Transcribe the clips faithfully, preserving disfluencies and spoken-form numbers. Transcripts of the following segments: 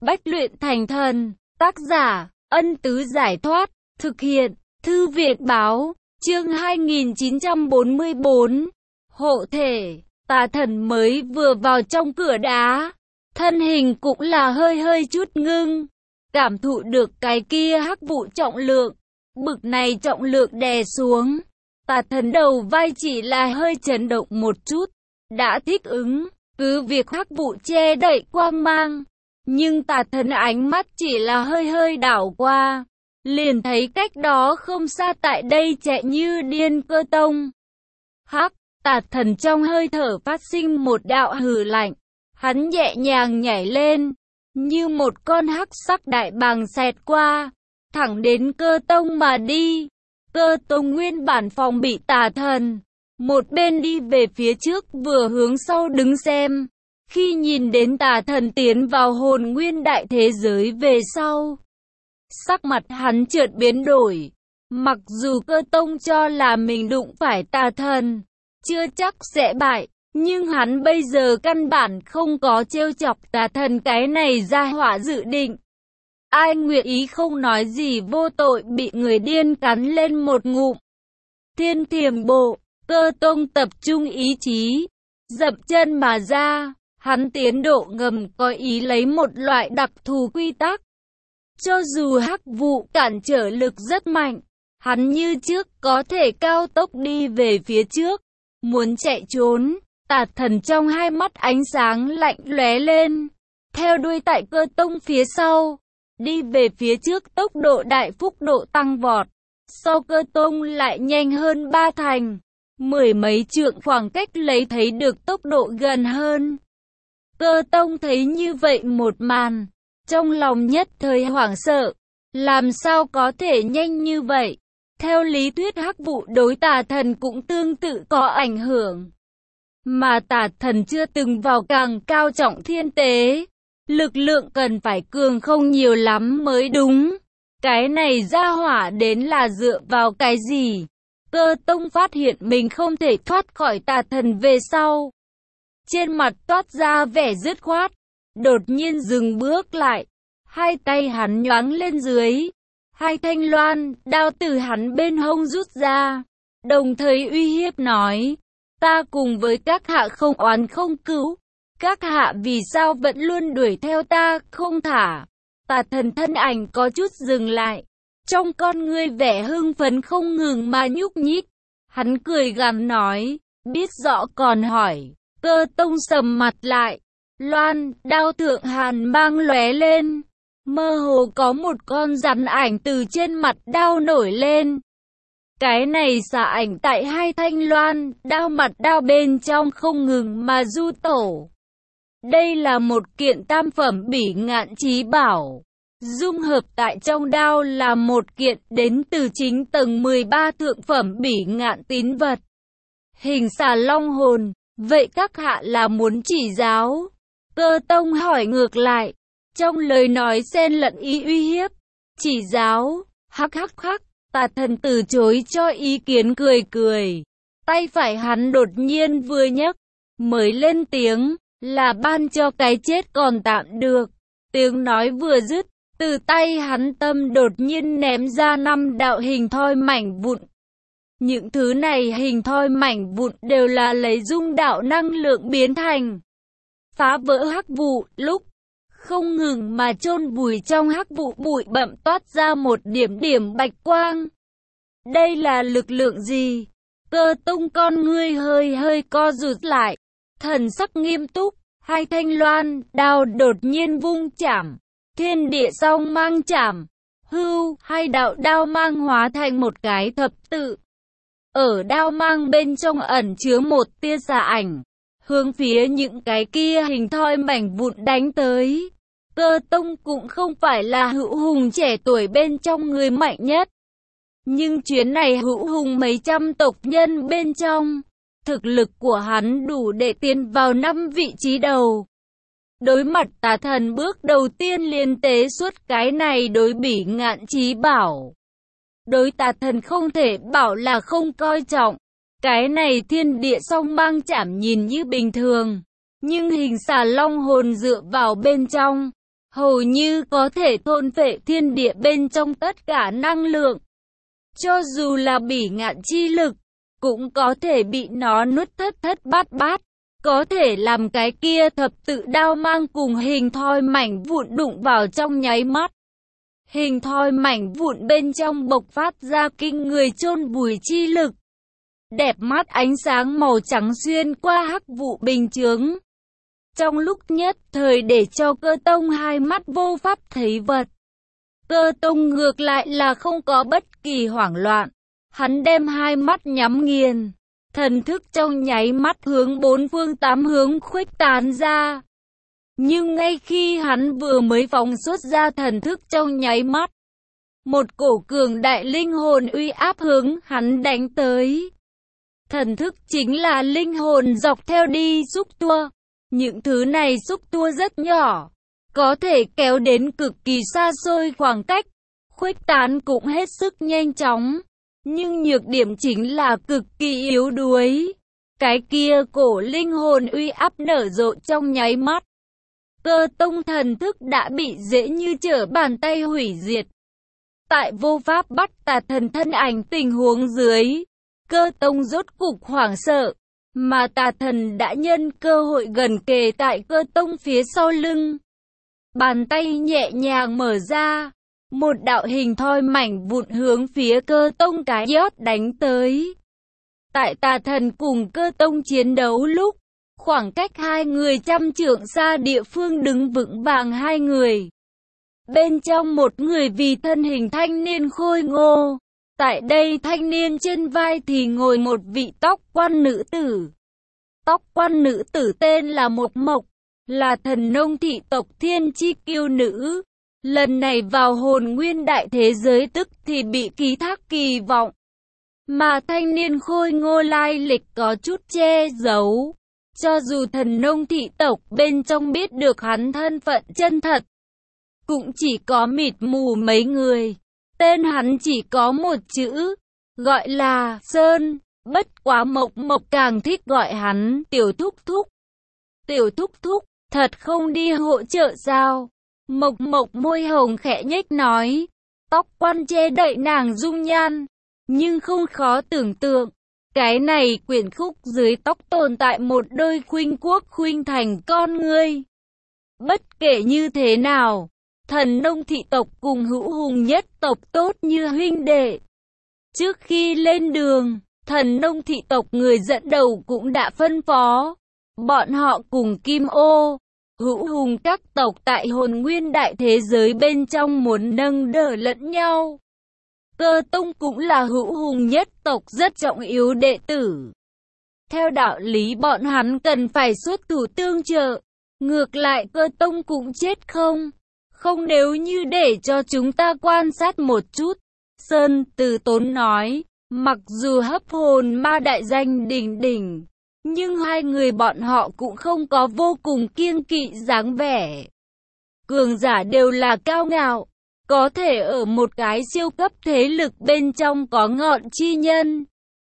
Bách luyện thành thần. Tác giả, Ân Tứ Giải Thoát. Thực hiện, Thư viện Báo. Chương hai nghìn chín trăm bốn mươi tư. Hộ thể. Tà thần mới vừa vào trong cửa đá, thân hình cũng là hơi hơi chút ngưng. Cảm thụ được cái kia hắc vụ trọng lượng. Bực này trọng lượng đè xuống. Tà thần đầu vai chỉ là hơi chấn động một chút. Đã thích ứng, cứ việc hắc vụ che đậy quang mang. Nhưng tà thần ánh mắt chỉ là hơi hơi đảo qua. Liền thấy cách đó không xa tại đây chạy như điên Cơ Tông. Hắc, tà thần trong hơi thở phát sinh một đạo hừ lạnh. Hắn nhẹ nhàng nhảy lên, như một con hắc sắc đại bàng xẹt qua, thẳng đến Cơ Tông mà đi. Cơ Tông nguyên bản phòng bị tà thần, một bên đi về phía trước vừa hướng sau đứng xem. Khi nhìn đến tà thần tiến vào hồn nguyên đại thế giới về sau, sắc mặt hắn chợt biến đổi. Mặc dù Cơ Tông cho là mình đụng phải tà thần, chưa chắc sẽ bại, nhưng hắn bây giờ căn bản không có trêu chọc tà thần cái này ra họa dự định. Ai nguyện ý không nói gì vô tội bị người điên cắn lên một ngụm. Thiên Thiểm Bộ, Cơ Tông tập trung ý chí, dậm chân mà ra. Hắn tiến độ ngầm có ý lấy một loại đặc thù quy tắc. Cho dù hắc vụ cản trở lực rất mạnh, hắn như trước có thể cao tốc đi về phía trước. Muốn chạy trốn, tà thần trong hai mắt ánh sáng lạnh lóe lên, theo đuôi tại Cơ Tông phía sau, đi về phía trước tốc độ đại phúc độ tăng vọt. Sau Cơ Tông lại nhanh hơn ba thành, mười mấy trượng khoảng cách lấy thấy được tốc độ gần hơn. Cơ Tông thấy như vậy một màn, trong lòng nhất thời hoảng sợ, làm sao có thể nhanh như vậy? Theo lý thuyết hắc vụ đối tà thần cũng tương tự có ảnh hưởng. Mà tà thần chưa từng vào càng cao trọng thiên tế, lực lượng cần phải cường không nhiều lắm mới đúng. Cái này ra hỏa đến là dựa vào cái gì? Cơ Tông phát hiện mình không thể thoát khỏi tà thần về sau. Trên mặt toát ra vẻ dứt khoát, đột nhiên dừng bước lại, hai tay hắn nhoáng lên dưới, hai thanh loan, đao từ hắn bên hông rút ra, đồng thời uy hiếp nói, ta cùng với các hạ không oán không cữu, các hạ vì sao vẫn luôn đuổi theo ta, không thả. Tà thần thân ảnh có chút dừng lại, trong con ngươi vẻ hưng phấn không ngừng mà nhúc nhích, hắn cười gằn nói, biết rõ còn hỏi. Cơ Tông sầm mặt lại, loan, đao thượng hàn mang lóe lên, mơ hồ có một con rắn ảnh từ trên mặt đao nổi lên. Cái này xả ảnh tại hai thanh loan, đao mặt đao bên trong không ngừng mà du tổ. Đây là một kiện tam phẩm bỉ ngạn chí bảo, dung hợp tại trong đao là một kiện đến từ chính tầng mười ba thượng phẩm bỉ ngạn tín vật. Hình xà long hồn. Vậy các hạ là muốn chỉ giáo? Cơ Tông hỏi ngược lại, trong lời nói xen lẫn ý uy hiếp. Chỉ giáo, hắc hắc hắc, tà thần từ chối cho ý kiến cười cười. Tay phải hắn đột nhiên vừa nhấc, mới lên tiếng, là ban cho cái chết còn tạm được. Tiếng nói vừa dứt, từ tay hắn tâm đột nhiên ném ra năm đạo hình thoi mảnh vụn. Những thứ này hình thoi mảnh vụn đều là lấy dung đạo năng lượng biến thành, phá vỡ hắc vụ, lúc không ngừng mà chôn vùi trong hắc vụ bụi bặm toát ra một điểm điểm bạch quang. Đây là lực lượng gì? Cơ Tông con ngươi hơi hơi co rụt lại, thần sắc nghiêm túc, hai thanh loan, đao đột nhiên vung chảm, thiên địa song mang chảm, hưu, hai đạo đao mang hóa thành một cái thập tự. Ở đao mang bên trong ẩn chứa một tia xà ảnh, hướng phía những cái kia hình thoi mảnh vụn đánh tới. Cơ Tông cũng không phải là hữu hùng trẻ tuổi bên trong người mạnh nhất. Nhưng chuyến này hữu hùng mấy trăm tộc nhân bên trong, thực lực của hắn đủ để tiến vào năm vị trí đầu. Đối mặt tà thần bước đầu tiên liên tế suốt cái này đối bỉ ngạn chí bảo. Đối tà thần không thể bảo là không coi trọng. Cái này thiên địa song mang chảm nhìn như bình thường, nhưng hình xà long hồn dựa vào bên trong, hầu như có thể thôn phệ thiên địa bên trong tất cả năng lượng. Cho dù là bỉ ngạn chi lực, cũng có thể bị nó nuốt thất thất bát bát, có thể làm cái kia thập tự đao mang cùng hình thoi mảnh vụn đụng vào trong nháy mắt. Hình thoi mảnh vụn bên trong bộc phát ra kinh người chôn vùi chi lực. Đẹp mắt ánh sáng màu trắng xuyên qua hắc vụ bình chướng. Trong lúc nhất thời để cho Cơ Tông hai mắt vô pháp thấy vật. Cơ Tông ngược lại là không có bất kỳ hoảng loạn. Hắn đem hai mắt nhắm nghiền. Thần thức trong nháy mắt hướng bốn phương tám hướng khuếch tán ra. Nhưng ngay khi hắn vừa mới phóng xuất ra thần thức trong nháy mắt, một cổ cường đại linh hồn uy áp hướng hắn đánh tới. Thần thức chính là linh hồn dọc theo đi xúc tua. Những thứ này xúc tua rất nhỏ, có thể kéo đến cực kỳ xa xôi khoảng cách, khuếch tán cũng hết sức nhanh chóng. Nhưng nhược điểm chính là cực kỳ yếu đuối. Cái kia cổ linh hồn uy áp nở rộ trong nháy mắt. Cơ Tông thần thức đã bị dễ như trở bàn tay hủy diệt. Tại vô pháp bắt tà thần thân ảnh tình huống dưới, Cơ Tông rốt cục hoảng sợ, mà tà thần đã nhân cơ hội gần kề tại Cơ Tông phía sau lưng. Bàn tay nhẹ nhàng mở ra, một đạo hình thoi mảnh vụn hướng phía Cơ Tông cái yót đánh tới. Tại tà thần cùng Cơ Tông chiến đấu lúc, khoảng cách hai người trăm trượng xa địa phương đứng vững vàng hai người. Bên trong một người vì thân hình thanh niên khôi ngô. Tại đây thanh niên trên vai thì ngồi một vị tóc quan nữ tử. Tóc quan nữ tử tên là Mộc Mộc, là thần nông thị tộc thiên chi kiêu nữ. Lần này vào hồn nguyên đại thế giới tức thì bị ký thác kỳ vọng. Mà thanh niên khôi ngô lai lịch có chút che giấu. Cho dù thần nông thị tộc bên trong biết được hắn thân phận chân thật, cũng chỉ có mịt mù mấy người. Tên hắn chỉ có một chữ, gọi là Sơn, bất quá Mộc Mộc càng thích gọi hắn Tiểu Thúc Thúc. Tiểu Thúc Thúc, thật không đi hỗ trợ sao? Mộc Mộc môi hồng khẽ nhếch nói, tóc quan che đậy nàng dung nhan, nhưng không khó tưởng tượng. Cái này quyển khúc dưới tóc tồn tại một đôi khuynh quốc khuynh thành con ngươi. Bất kể như thế nào, thần nông thị tộc cùng hữu hùng nhất tộc tốt như huynh đệ. Trước khi lên đường, thần nông thị tộc người dẫn đầu cũng đã phân phó. Bọn họ cùng Kim Ô, hữu hùng các tộc tại hồn nguyên đại thế giới bên trong muốn nâng đỡ lẫn nhau. Cơ Tông cũng là hữu hùng nhất tộc rất trọng yếu đệ tử. Theo đạo lý bọn hắn cần phải xuất thủ tương trợ. Ngược lại Cơ Tông cũng chết không? Không nếu như để cho chúng ta quan sát một chút. Sơn Từ Tốn nói, mặc dù hấp hồn ma đại danh đỉnh đỉnh, nhưng hai người bọn họ cũng không có vô cùng kiêng kỵ dáng vẻ. Cường giả đều là cao ngạo, có thể ở một cái siêu cấp thế lực bên trong có ngọn chi nhân,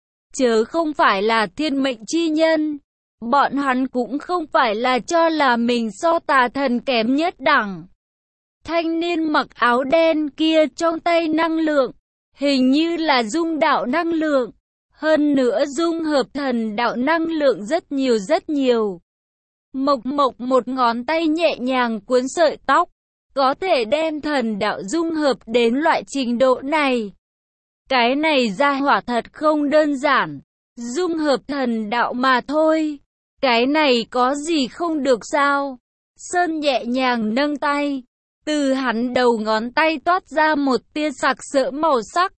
chớ không phải là thiên mệnh chi nhân. Bọn hắn cũng không phải là cho là mình so tà thần kém nhất đẳng. Thanh niên mặc áo đen kia trong tay năng lượng, hình như là dung đạo năng lượng. Hơn nữa dung hợp thần đạo năng lượng rất nhiều rất nhiều. Mộc Mộc một ngón tay nhẹ nhàng cuốn sợi tóc, có thể đem thần đạo dung hợp đến loại trình độ này. Cái này ra hỏa thật không đơn giản, dung hợp thần đạo mà thôi. Cái này có gì không được sao? Sơn nhẹ nhàng nâng tay, từ hắn đầu ngón tay toát ra một tia sặc sỡ màu sắc.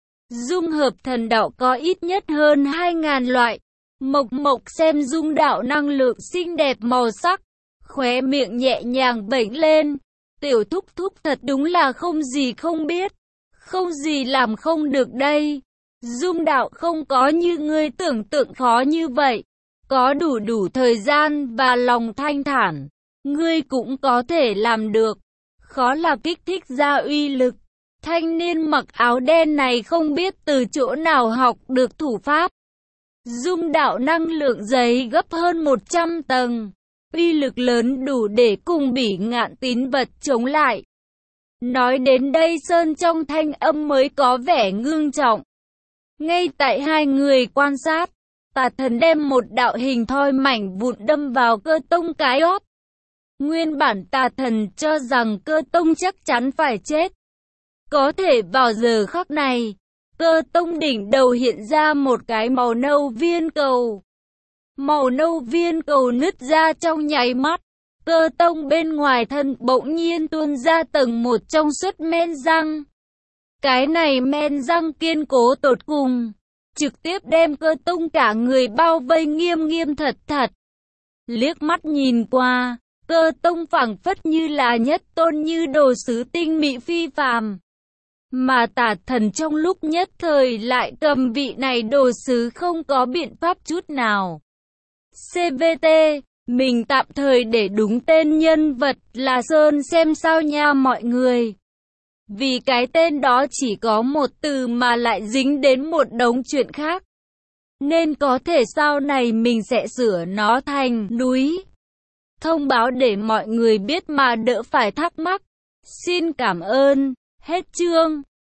Dung hợp thần đạo có ít nhất hơn hai ngàn loại. Mộc Mộc xem dung đạo năng lượng xinh đẹp màu sắc, khóe miệng nhẹ nhàng vểnh lên. Tiểu Thúc Thúc thật đúng là không gì không biết, không gì làm không được đây. Dung đạo không có như ngươi tưởng tượng khó như vậy, có đủ đủ thời gian và lòng thanh thản, ngươi cũng có thể làm được. Khó là kích thích ra uy lực. Thanh niên mặc áo đen này không biết từ chỗ nào học được thủ pháp. Dung đạo năng lượng dày gấp hơn một trăm tầng. uy lực lớn đủ để cùng Bỉ Ngạn tín vật chống lại. Nói đến đây Sơn trong thanh âm mới có vẻ ngưng trọng. Ngay tại hai người quan sát, Tà Thần đem một đạo hình thoi mảnh vụn đâm vào Cơ Tông cái hót. Nguyên bản Tà Thần cho rằng Cơ Tông chắc chắn phải chết. Có thể vào giờ khắc này, Cơ Tông đỉnh đầu hiện ra một cái màu nâu viên cầu. Màu nâu viên cầu nứt ra trong nháy mắt. Cơ Tông bên ngoài thân bỗng nhiên tuôn ra tầng một trong suốt men răng. Cái này men răng kiên cố tột cùng, trực tiếp đem Cơ Tông cả người bao vây nghiêm nghiêm thật thật. Liếc mắt nhìn qua, Cơ Tông phảng phất như là nhất tôn như đồ sứ tinh mỹ phi phàm. Mà Tà Thần trong lúc nhất thời lại cầm vị này đồ sứ không có biện pháp chút nào. xê vê tê, mình tạm thời để đúng tên nhân vật là Sơn xem sao nha mọi người. Vì cái tên đó chỉ có một từ mà lại dính đến một đống chuyện khác. Nên có thể sau này mình sẽ sửa nó thành núi. Thông báo để mọi người biết mà đỡ phải thắc mắc. Xin cảm ơn. Hết chương.